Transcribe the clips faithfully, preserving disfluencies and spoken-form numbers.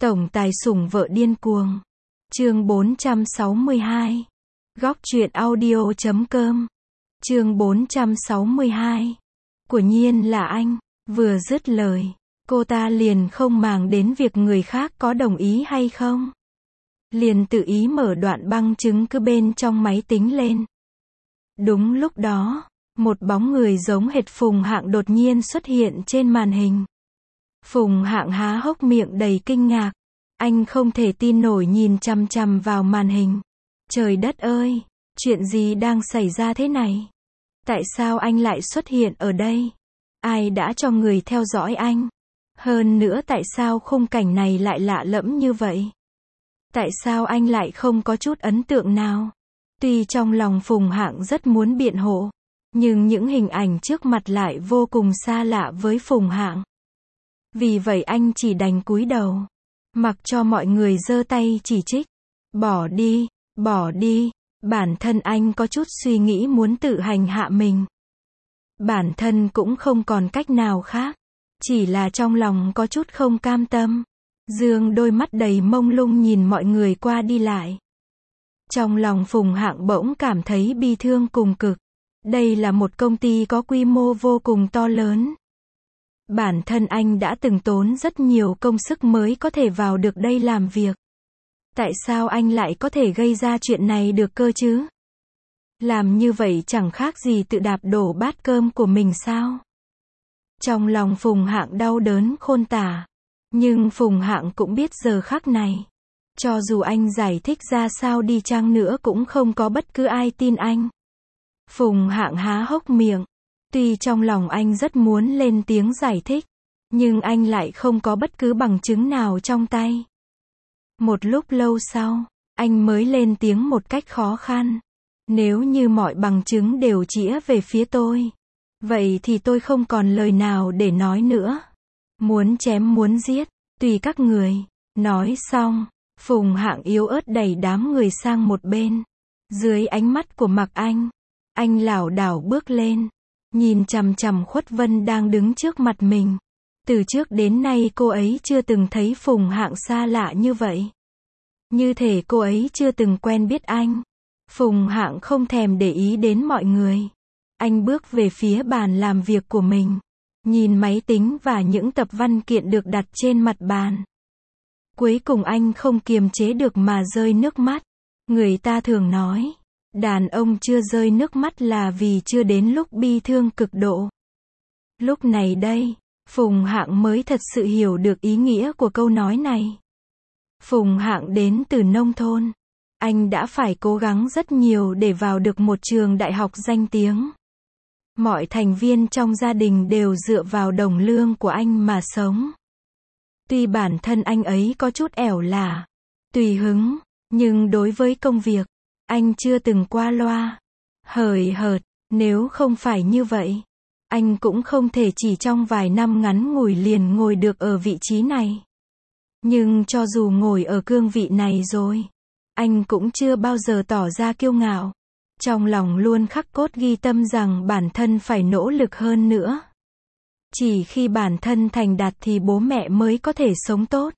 Tổng tài sủng vợ điên cuồng. Chương bốn trăm sáu mươi hai. Góc truyện audio chấm com. Chương bốn trăm sáu mươi hai. Của nhiên là anh. Vừa dứt lời, cô ta liền không màng đến việc người khác có đồng ý hay không. Liền tự ý mở đoạn băng chứng cứ bên trong máy tính lên. Đúng lúc đó, một bóng người giống hệt Phùng Hạng đột nhiên xuất hiện trên màn hình. Phùng Hạng há hốc miệng đầy kinh ngạc. Anh không thể tin nổi nhìn chằm chằm vào màn hình. Trời đất ơi, chuyện gì đang xảy ra thế này? Tại sao anh lại xuất hiện ở đây? Ai đã cho người theo dõi anh? Hơn nữa tại sao khung cảnh này lại lạ lẫm như vậy? Tại sao anh lại không có chút ấn tượng nào? Tuy trong lòng Phùng Hạng rất muốn biện hộ, nhưng những hình ảnh trước mặt lại vô cùng xa lạ với Phùng Hạng. Vì vậy anh chỉ đành cúi đầu, mặc cho mọi người giơ tay chỉ trích. Bỏ đi, bỏ đi. Bản thân anh có chút suy nghĩ muốn tự hành hạ mình. Bản thân cũng không còn cách nào khác. Chỉ là trong lòng có chút không cam tâm. Dương đôi mắt đầy mông lung nhìn mọi người qua đi lại. Trong lòng Phùng Hạng bỗng cảm thấy bi thương cùng cực. Đây là một công ty có quy mô vô cùng to lớn. Bản thân anh đã từng tốn rất nhiều công sức mới có thể vào được đây làm việc. Tại sao anh lại có thể gây ra chuyện này được cơ chứ? Làm như vậy chẳng khác gì tự đạp đổ bát cơm của mình sao? Trong lòng Phùng Hạng đau đớn khôn tả. Nhưng Phùng Hạng cũng biết giờ khắc này, cho dù anh giải thích ra sao đi chăng nữa cũng không có bất cứ ai tin anh. Phùng Hạng há hốc miệng. Tuy trong lòng anh rất muốn lên tiếng giải thích, nhưng anh lại không có bất cứ bằng chứng nào trong tay. Một lúc lâu sau, anh mới lên tiếng một cách khó khăn. Nếu như mọi bằng chứng đều chĩa về phía tôi, vậy thì tôi không còn lời nào để nói nữa. Muốn chém muốn giết, tùy các người. Nói xong, Phùng Hạng yếu ớt đẩy đám người sang một bên. Dưới ánh mắt của Mạc Anh, anh lảo đảo bước lên, nhìn chằm chằm Khuất Vân đang đứng trước mặt mình. Từ trước đến nay cô ấy chưa từng thấy Phùng Hạng xa lạ như vậy. Như thể cô ấy chưa từng quen biết anh. Phùng Hạng không thèm để ý đến mọi người. Anh bước về phía bàn làm việc của mình, nhìn máy tính và những tập văn kiện được đặt trên mặt bàn. Cuối cùng anh không kiềm chế được mà rơi nước mắt. Người ta thường nói, đàn ông chưa rơi nước mắt là vì chưa đến lúc bi thương cực độ. Lúc này đây, Phùng Hạng mới thật sự hiểu được ý nghĩa của câu nói này. Phùng Hạng đến từ nông thôn. Anh đã phải cố gắng rất nhiều để vào được một trường đại học danh tiếng. Mọi thành viên trong gia đình đều dựa vào đồng lương của anh mà sống. Tuy bản thân anh ấy có chút ẻo lả, tùy hứng, nhưng đối với công việc, anh chưa từng qua loa, hời hợt. Nếu không phải như vậy, anh cũng không thể chỉ trong vài năm ngắn ngủi liền ngồi được ở vị trí này. Nhưng cho dù ngồi ở cương vị này rồi, anh cũng chưa bao giờ tỏ ra kiêu ngạo. Trong lòng luôn khắc cốt ghi tâm rằng bản thân phải nỗ lực hơn nữa. Chỉ khi bản thân thành đạt thì bố mẹ mới có thể sống tốt,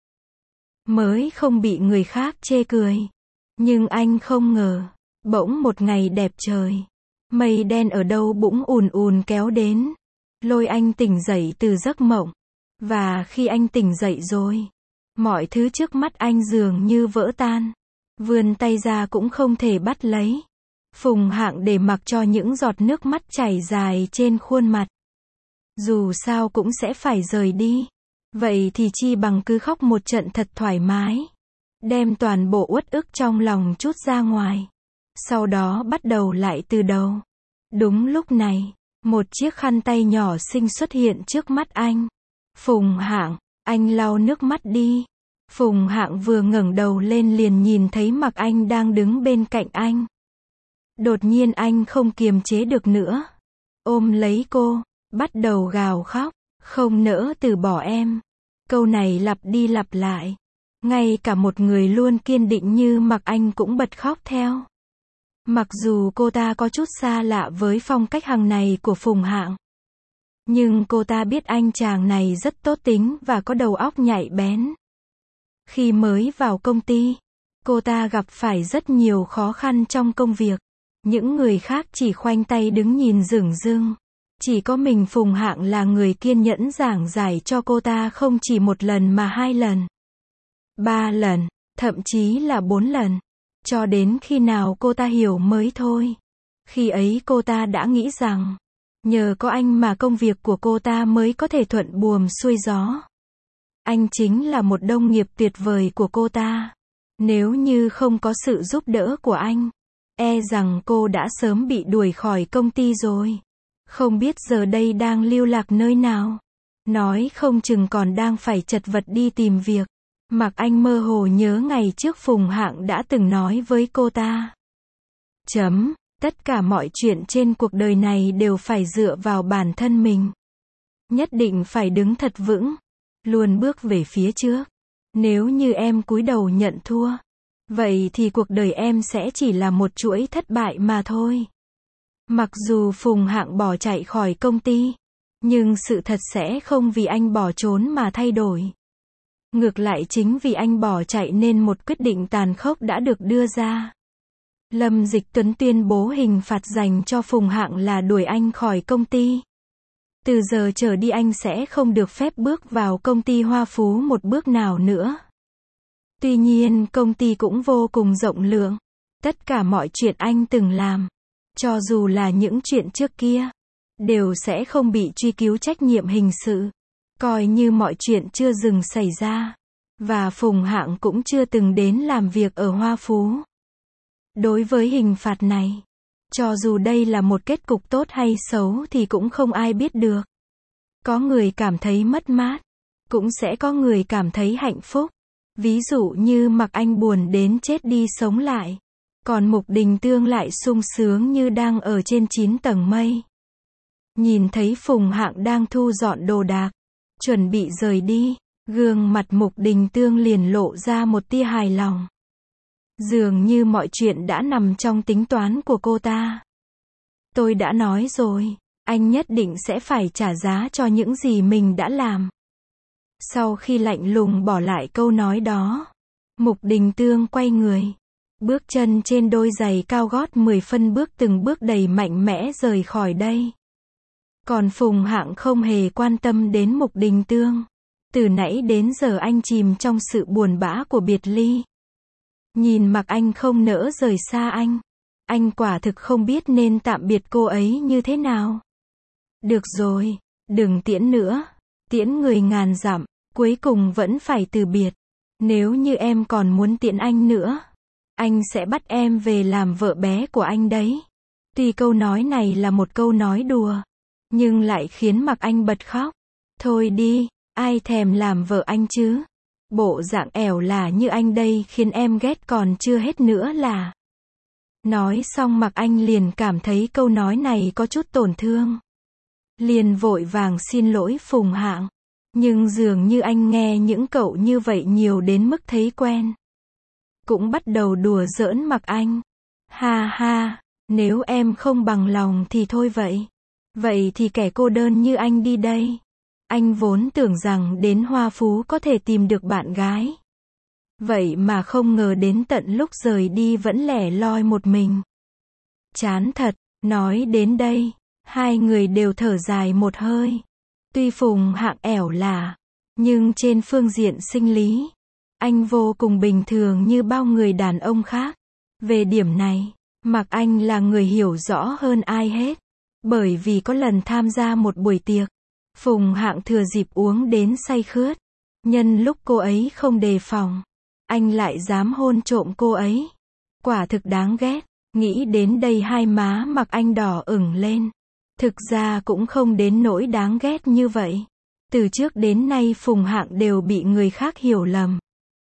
mới không bị người khác chê cười. Nhưng anh không ngờ, bỗng một ngày đẹp trời, mây đen ở đâu bỗng ùn ùn kéo đến, lôi anh tỉnh dậy từ giấc mộng. Và khi anh tỉnh dậy rồi, mọi thứ trước mắt anh dường như vỡ tan. Vươn tay ra cũng không thể bắt lấy. Phùng Hạng để mặc cho những giọt nước mắt chảy dài trên khuôn mặt. Dù sao cũng sẽ phải rời đi. Vậy thì chi bằng cứ khóc một trận thật thoải mái. Đem toàn bộ uất ức trong lòng trút ra ngoài. Sau đó bắt đầu lại từ đầu. Đúng lúc này, một chiếc khăn tay nhỏ xinh xuất hiện trước mắt anh. Phùng Hạng, anh lau nước mắt đi. Phùng Hạng vừa ngẩng đầu lên liền nhìn thấy Mạc Anh đang đứng bên cạnh anh. Đột nhiên anh không kiềm chế được nữa. Ôm lấy cô, bắt đầu gào khóc. Không nỡ từ bỏ em. Câu này lặp đi lặp lại. Ngay cả một người luôn kiên định như Mạc Anh cũng bật khóc theo. Mặc dù cô ta có chút xa lạ với phong cách hàng này của Phùng Hạng, nhưng cô ta biết anh chàng này rất tốt tính và có đầu óc nhạy bén. Khi mới vào công ty, cô ta gặp phải rất nhiều khó khăn trong công việc. Những người khác chỉ khoanh tay đứng nhìn dửng dưng. Chỉ có mình Phùng Hạng là người kiên nhẫn giảng giải cho cô ta không chỉ một lần mà hai lần, ba lần, thậm chí là bốn lần. Cho đến khi nào cô ta hiểu mới thôi. Khi ấy cô ta đã nghĩ rằng, nhờ có anh mà công việc của cô ta mới có thể thuận buồm xuôi gió. Anh chính là một đồng nghiệp tuyệt vời của cô ta. Nếu như không có sự giúp đỡ của anh, e rằng cô đã sớm bị đuổi khỏi công ty rồi. Không biết giờ đây đang lưu lạc nơi nào. Nói không chừng còn đang phải chật vật đi tìm việc. Mạc Anh mơ hồ nhớ ngày trước Phùng Hạng đã từng nói với cô ta. Chấm, tất cả mọi chuyện trên cuộc đời này đều phải dựa vào bản thân mình. Nhất định phải đứng thật vững, luôn bước về phía trước. Nếu như em cúi đầu nhận thua, vậy thì cuộc đời em sẽ chỉ là một chuỗi thất bại mà thôi. Mặc dù Phùng Hạng bỏ chạy khỏi công ty, nhưng sự thật sẽ không vì anh bỏ trốn mà thay đổi. Ngược lại chính vì anh bỏ chạy nên một quyết định tàn khốc đã được đưa ra. Lâm Dịch Tuấn tuyên bố hình phạt dành cho Phùng Hạng là đuổi anh khỏi công ty. Từ giờ trở đi anh sẽ không được phép bước vào công ty Hoa Phú một bước nào nữa. Tuy nhiên công ty cũng vô cùng rộng lượng. Tất cả mọi chuyện anh từng làm, cho dù là những chuyện trước kia, đều sẽ không bị truy cứu trách nhiệm hình sự. Coi như mọi chuyện chưa dừng xảy ra. Và Phùng Hạng cũng chưa từng đến làm việc ở Hoa Phú. Đối với hình phạt này, cho dù đây là một kết cục tốt hay xấu thì cũng không ai biết được. Có người cảm thấy mất mát, cũng sẽ có người cảm thấy hạnh phúc. Ví dụ như Mạc Anh buồn đến chết đi sống lại, còn Mục Đình Tương lại sung sướng như đang ở trên chín tầng mây. Nhìn thấy Phùng Hạng đang thu dọn đồ đạc, chuẩn bị rời đi, gương mặt Mục Đình Tương liền lộ ra một tia hài lòng. Dường như mọi chuyện đã nằm trong tính toán của cô ta. Tôi đã nói rồi, anh nhất định sẽ phải trả giá cho những gì mình đã làm. Sau khi lạnh lùng bỏ lại câu nói đó, Mục Đình Tương quay người, bước chân trên đôi giày cao gót mười phân bước từng bước đầy mạnh mẽ rời khỏi đây. Còn Phùng Hạng không hề quan tâm đến Mục Đình Tương. Từ nãy đến giờ anh chìm trong sự buồn bã của biệt ly. Nhìn Mạc Anh không nỡ rời xa anh, anh quả thực không biết nên tạm biệt cô ấy như thế nào. Được rồi, đừng tiễn nữa. Tiễn người ngàn dặm, cuối cùng vẫn phải từ biệt. Nếu như em còn muốn tiễn anh nữa, anh sẽ bắt em về làm vợ bé của anh đấy. Tuy câu nói này là một câu nói đùa, nhưng lại khiến Mạc Anh bật khóc. Thôi đi, ai thèm làm vợ anh chứ? Bộ dạng ẻo là như anh đây khiến em ghét còn chưa hết nữa là. Nói xong Mạc Anh liền cảm thấy câu nói này có chút tổn thương. Liền vội vàng xin lỗi Phùng Hạng. Nhưng dường như anh nghe những cậu như vậy nhiều đến mức thấy quen. Cũng bắt đầu đùa giỡn Mạc Anh. Ha ha, nếu em không bằng lòng thì thôi vậy. Vậy thì kẻ cô đơn như anh đi đây. Anh vốn tưởng rằng đến Hoa Phú có thể tìm được bạn gái. Vậy mà không ngờ đến tận lúc rời đi vẫn lẻ loi một mình. Chán thật, nói đến đây, hai người đều thở dài một hơi. Tuy Phùng Hạng ẻo lả, nhưng trên phương diện sinh lý, anh vô cùng bình thường như bao người đàn ông khác. Về điểm này, Mạc Anh là người hiểu rõ hơn ai hết. Bởi vì có lần tham gia một buổi tiệc, Phùng Hạng thừa dịp uống đến say khướt. Nhân lúc cô ấy không đề phòng, anh lại dám hôn trộm cô ấy. Quả thực đáng ghét. Nghĩ đến đây hai má Mạc Anh đỏ ửng lên. Thực ra cũng không đến nỗi đáng ghét như vậy. Từ trước đến nay Phùng Hạng đều bị người khác hiểu lầm.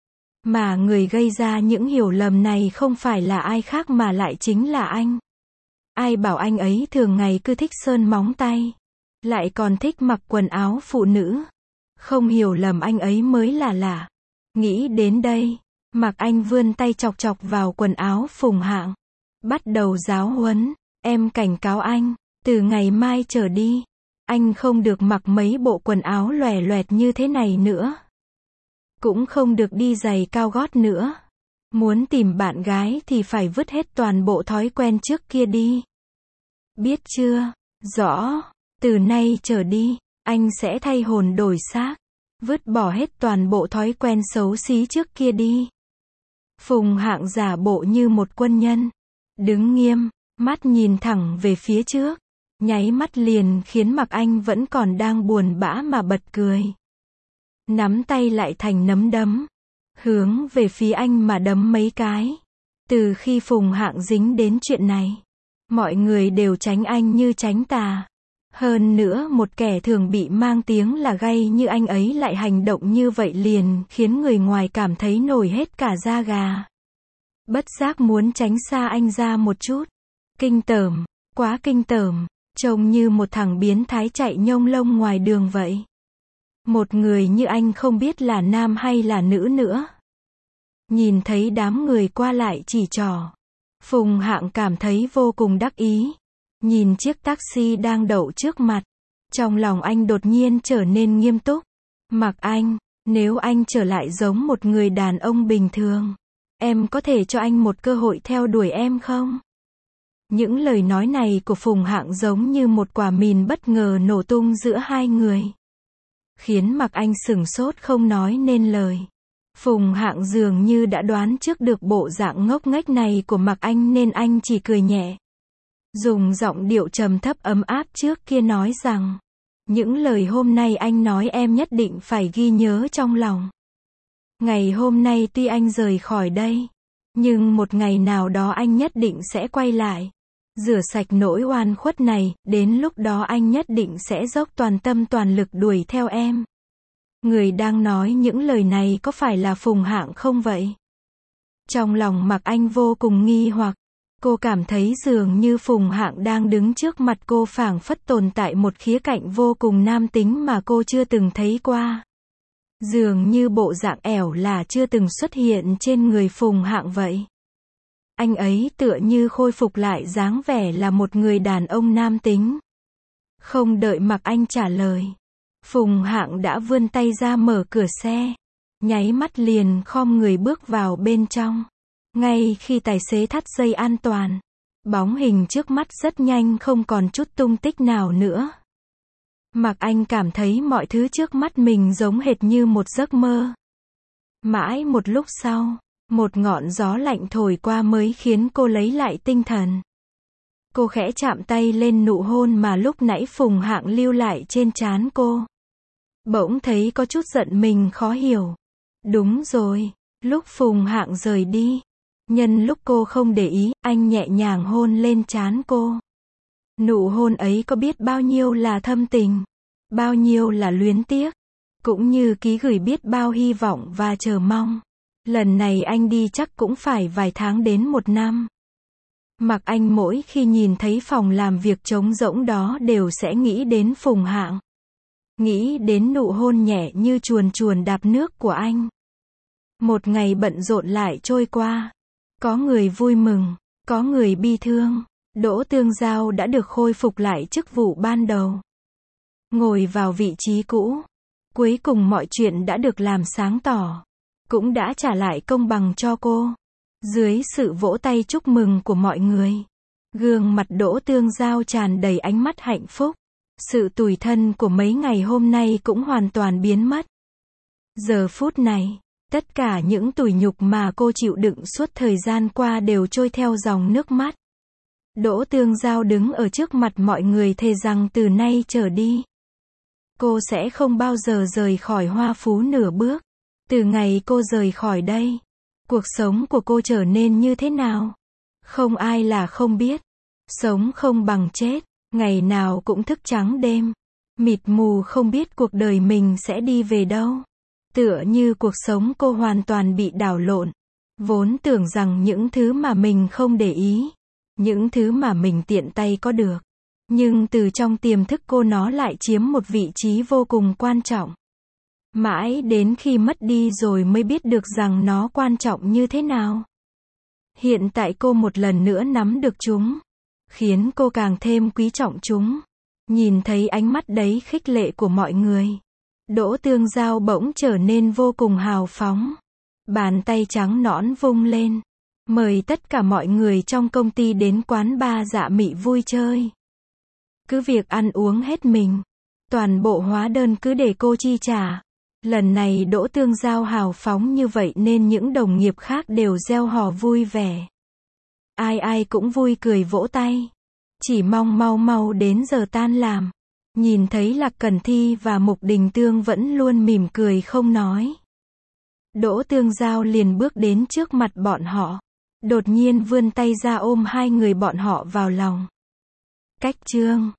Mà người gây ra những hiểu lầm này không phải là ai khác mà lại chính là anh. Ai bảo anh ấy thường ngày cứ thích sơn móng tay, lại còn thích mặc quần áo phụ nữ. Không hiểu lầm anh ấy mới là lạ. Nghĩ đến đây, Mạc Anh vươn tay chọc chọc vào quần áo Phùng Hạng. Bắt đầu giáo huấn. Em cảnh cáo anh, từ ngày mai trở đi, anh không được mặc mấy bộ quần áo lòe loẹt như thế này nữa. Cũng không được đi giày cao gót nữa. Muốn tìm bạn gái thì phải vứt hết toàn bộ thói quen trước kia đi. Biết chưa? Rõ. Từ nay trở đi, anh sẽ thay hồn đổi xác. Vứt bỏ hết toàn bộ thói quen xấu xí trước kia đi. Phùng Hạng giả bộ như một quân nhân. Đứng nghiêm, mắt nhìn thẳng về phía trước. Nháy mắt liền khiến Mạc Anh vẫn còn đang buồn bã mà bật cười. Nắm tay lại thành nắm đấm. Hướng về phía anh mà đấm mấy cái. Từ khi Phùng Hạng dính đến chuyện này, mọi người đều tránh anh như tránh tà. Hơn nữa một kẻ thường bị mang tiếng là gay như anh ấy lại hành động như vậy liền khiến người ngoài cảm thấy nổi hết cả da gà. Bất giác muốn tránh xa anh ra một chút. Kinh tởm, quá kinh tởm, trông như một thằng biến thái chạy nhông lông ngoài đường vậy. Một người như anh không biết là nam hay là nữ nữa. Nhìn thấy đám người qua lại chỉ trỏ, Phùng Hạng cảm thấy vô cùng đắc ý. Nhìn chiếc taxi đang đậu trước mặt, trong lòng anh đột nhiên trở nên nghiêm túc. Mạc Anh, nếu anh trở lại giống một người đàn ông bình thường, em có thể cho anh một cơ hội theo đuổi em không? Những lời nói này của Phùng Hạng giống như một quả mìn bất ngờ nổ tung giữa hai người, khiến Mạc Anh sửng sốt không nói nên lời. Phùng Hạng dường như đã đoán trước được bộ dạng ngốc nghếch này của Mạc Anh nên anh chỉ cười nhẹ. Dùng giọng điệu trầm thấp ấm áp trước kia nói rằng, những lời hôm nay anh nói em nhất định phải ghi nhớ trong lòng. Ngày hôm nay tuy anh rời khỏi đây, nhưng một ngày nào đó anh nhất định sẽ quay lại. Rửa sạch nỗi oan khuất này, đến lúc đó anh nhất định sẽ dốc toàn tâm toàn lực đuổi theo em. Người đang nói những lời này có phải là Phùng Hạng không vậy? Trong lòng Mạc Anh vô cùng nghi hoặc. Cô cảm thấy dường như Phùng Hạng đang đứng trước mặt cô phảng phất tồn tại một khía cạnh vô cùng nam tính mà cô chưa từng thấy qua. Dường như bộ dạng ẻo là chưa từng xuất hiện trên người Phùng Hạng vậy. Anh ấy tựa như khôi phục lại dáng vẻ là một người đàn ông nam tính. Không đợi Mạc Anh trả lời, Phùng Hạng đã vươn tay ra mở cửa xe. Nháy mắt liền khom người bước vào bên trong. Ngay khi tài xế thắt dây an toàn, bóng hình trước mắt rất nhanh không còn chút tung tích nào nữa. Mạc Anh cảm thấy mọi thứ trước mắt mình giống hệt như một giấc mơ. Mãi một lúc sau, một ngọn gió lạnh thổi qua mới khiến cô lấy lại tinh thần. Cô khẽ chạm tay lên nụ hôn mà lúc nãy Phùng Hạng lưu lại trên trán cô. Bỗng thấy có chút giận mình khó hiểu. Đúng rồi, lúc Phùng Hạng rời đi, nhân lúc cô không để ý, anh nhẹ nhàng hôn lên trán cô. Nụ hôn ấy có biết bao nhiêu là thâm tình, bao nhiêu là luyến tiếc, cũng như ký gửi biết bao hy vọng và chờ mong. Lần này anh đi chắc cũng phải vài tháng đến một năm. Mạc Anh mỗi khi nhìn thấy phòng làm việc trống rỗng đó đều sẽ nghĩ đến Phùng Hạng. Nghĩ đến nụ hôn nhẹ như chuồn chuồn đạp nước của anh. Một ngày bận rộn lại trôi qua. Có người vui mừng, có người bi thương. Đỗ Tương Giao đã được khôi phục lại chức vụ ban đầu. Ngồi vào vị trí cũ. Cuối cùng mọi chuyện đã được làm sáng tỏ. Cũng đã trả lại công bằng cho cô. Dưới sự vỗ tay chúc mừng của mọi người, gương mặt Đỗ Tương Giao tràn đầy ánh mắt hạnh phúc. Sự tủi thân của mấy ngày hôm nay cũng hoàn toàn biến mất. Giờ phút này, tất cả những tủi nhục mà cô chịu đựng suốt thời gian qua đều trôi theo dòng nước mắt. Đỗ Tương Giao đứng ở trước mặt mọi người thề rằng từ nay trở đi, cô sẽ không bao giờ rời khỏi Hoa Phú nửa bước. Từ ngày cô rời khỏi đây, cuộc sống của cô trở nên như thế nào? Không ai là không biết. Sống không bằng chết, ngày nào cũng thức trắng đêm, mịt mù không biết cuộc đời mình sẽ đi về đâu. Tựa như cuộc sống cô hoàn toàn bị đảo lộn. Vốn tưởng rằng những thứ mà mình không để ý, những thứ mà mình tiện tay có được, nhưng từ trong tiềm thức cô nó lại chiếm một vị trí vô cùng quan trọng. Mãi đến khi mất đi rồi mới biết được rằng nó quan trọng như thế nào. Hiện tại cô một lần nữa nắm được chúng, khiến cô càng thêm quý trọng chúng. Nhìn thấy ánh mắt đấy khích lệ của mọi người, Đỗ Tương Giao bỗng trở nên vô cùng hào phóng. Bàn tay trắng nõn vung lên. Mời tất cả mọi người trong công ty đến quán bar Dạ Mị vui chơi. Cứ việc ăn uống hết mình. Toàn bộ hóa đơn cứ để cô chi trả. Lần này Đỗ Tương Giao hào phóng như vậy nên những đồng nghiệp khác đều reo hò vui vẻ. Ai ai cũng vui cười vỗ tay. Chỉ mong mau mau đến giờ tan làm. Nhìn thấy Lạc Cẩn Thi và Mục Đình Tương vẫn luôn mỉm cười không nói. Đỗ Tương Giao liền bước đến trước mặt bọn họ. Đột nhiên vươn tay ra ôm hai người bọn họ vào lòng. Cách chương